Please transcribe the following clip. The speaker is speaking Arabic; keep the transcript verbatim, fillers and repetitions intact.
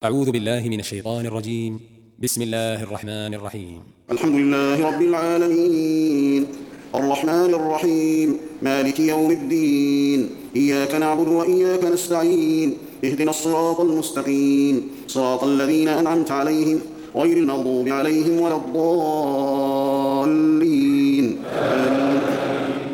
أعوذ بالله من الشيطان الرجيم. بسم الله الرحمن الرحيم. الحمد لله رب العالمين، الرحمن الرحيم، مالك يوم الدين. إياك نعبد وإياك نستعين، اهدنا الصراط المستقيم، صراط الذين أنعمت عليهم غير المغضوب عليهم ولا الضالين.